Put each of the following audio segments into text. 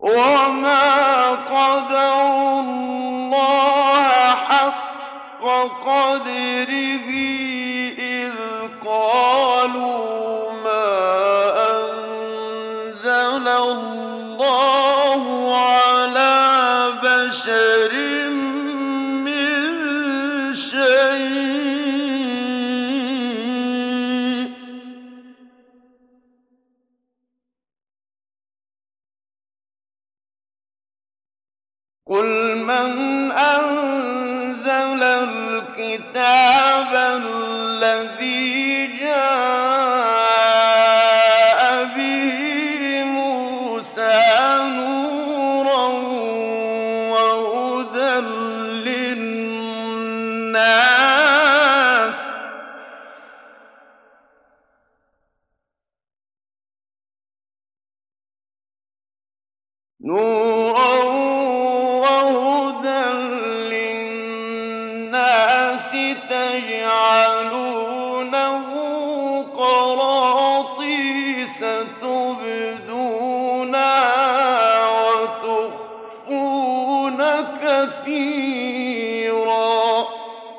وَمَا قَدَرُوا اللَّهَ حَقَّ قَدْرِهِ إِذْ قَالُوا مَا أَنزَلَ اللَّهُ عَلَىٰ بَشَرٍ مِّن شَيْءٍ ۗ قُلْ مَنْ أَنزَلَ الْكِتَابَ الَّذِي جَاءَ بِهِ مُوسَىٰ نُورًا وَهُدًى لِّلنَّاسِ ۖ تَجْعَلُونَهُ قَرَاطِيسَ تُبْدُونَهَا وَتُخْفُونَ كَثِيرًا ۖ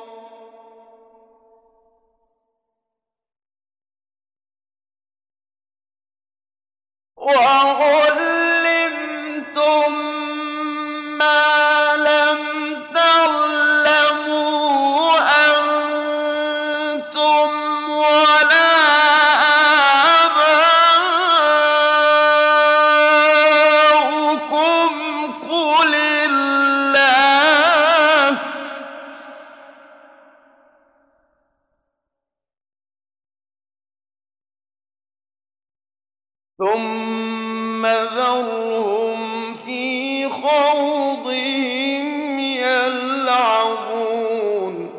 وَعُلِّمْتُم مَّا لَمْ تَعْلَمُوا أَنتُمْ وَلَا آبَاؤُكُمْ ۖ قُلِ اللَّهُ ۖ ثُمَّ ذَرْهُمْ فِي خَوْضِهِمْ يَلْعَبُونَ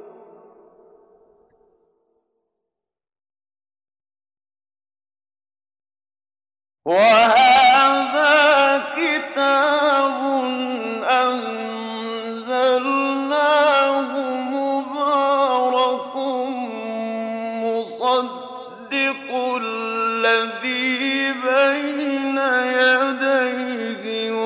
وَهَٰذَا كِتَابٌ أَنزَلْنَاهُ مُبَارَكٌ مُّصَدِّقُ الَّذِي بَيْنَ يَدَيْهِ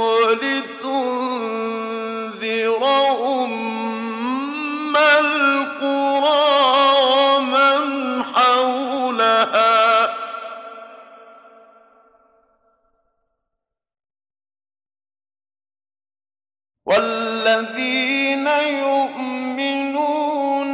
وَلِتُنذِرَ أُمَّ الْقُرَىٰ وَمَنْ حَوْلَهَا ۚ وَالَّذِينَ يُؤْمِنُونَ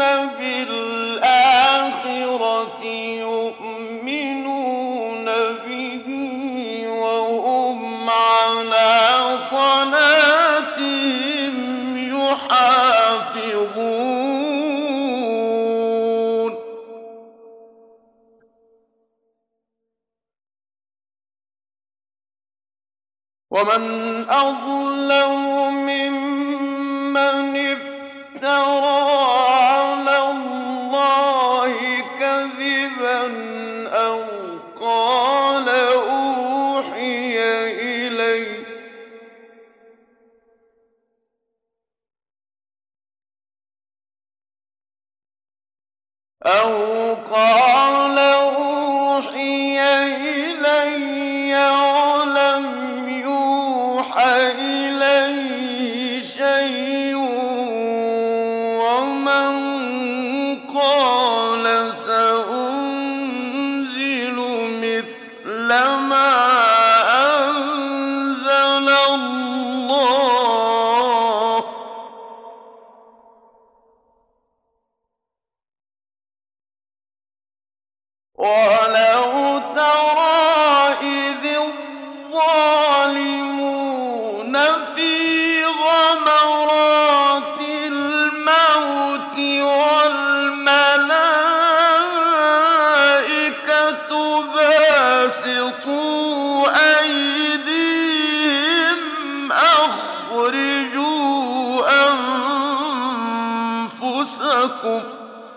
بِالْآخِرَةِ يُؤْمِنُونَ بِهِ وَهُمْ عَلَىٰ صَلَاتِهِمْ يُحَافِظُونَ وَمَنْ أَظْلَمُ مِمَّنِ افْتَرَىٰ عَلَى اللَّهِ كَذِبًا أَوْ قَالَ أُوحِيَ إِلَيَّ وَلَمْ يُوحَ إِلَيْهِ شَيْءٌ وَمَن قَالَ سَأُنزِلُ مِثْلَ مَا أَنزَلَ اللَّهُ ۗ وَلَوْ تَرَىٰ إِذِ الظَّالِمُونَ فِي غَمَرَاتِ الْمَوْتِ وَالْمَلَائِكَةُ بَاسِطُو أَيْدِيهِمْ أَخْرِجُوا أَنفُسَكُمْ ۖ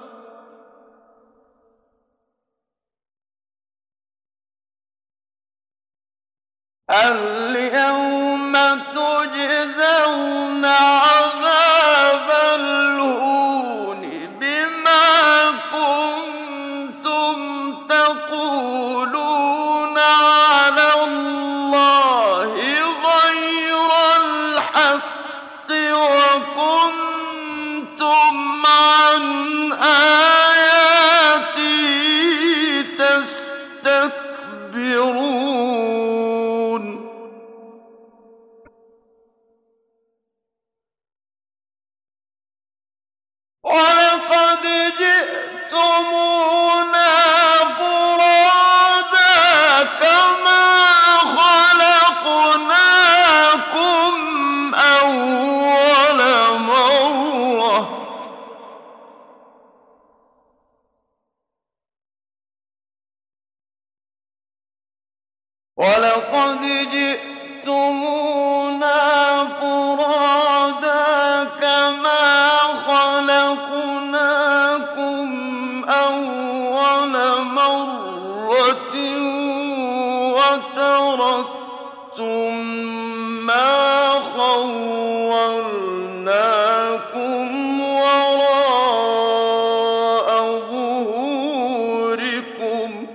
الْيَوْمَ تُجْزَوْنَ عَذَابَ الْهُونِ بِمَا كُنتُمْ تَقُولُونَ عَلَى اللَّهِ ولقد جئتمونا فرادا كما خلقناكم أول مرة وتركتم ما خولناكم وراء ظهوركم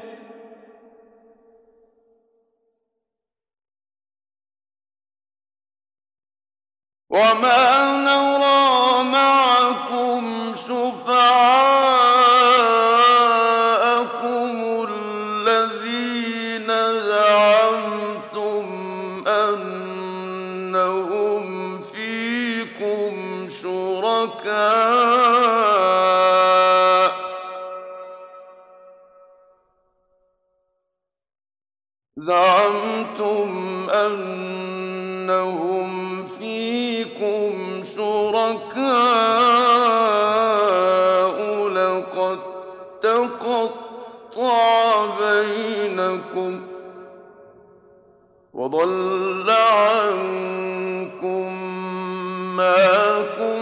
وما نرى معكم شفعاءكم الذين زعمتم أنهم فيكم شركاء لقد تقطع بينكم وضل عنكم ما كنتم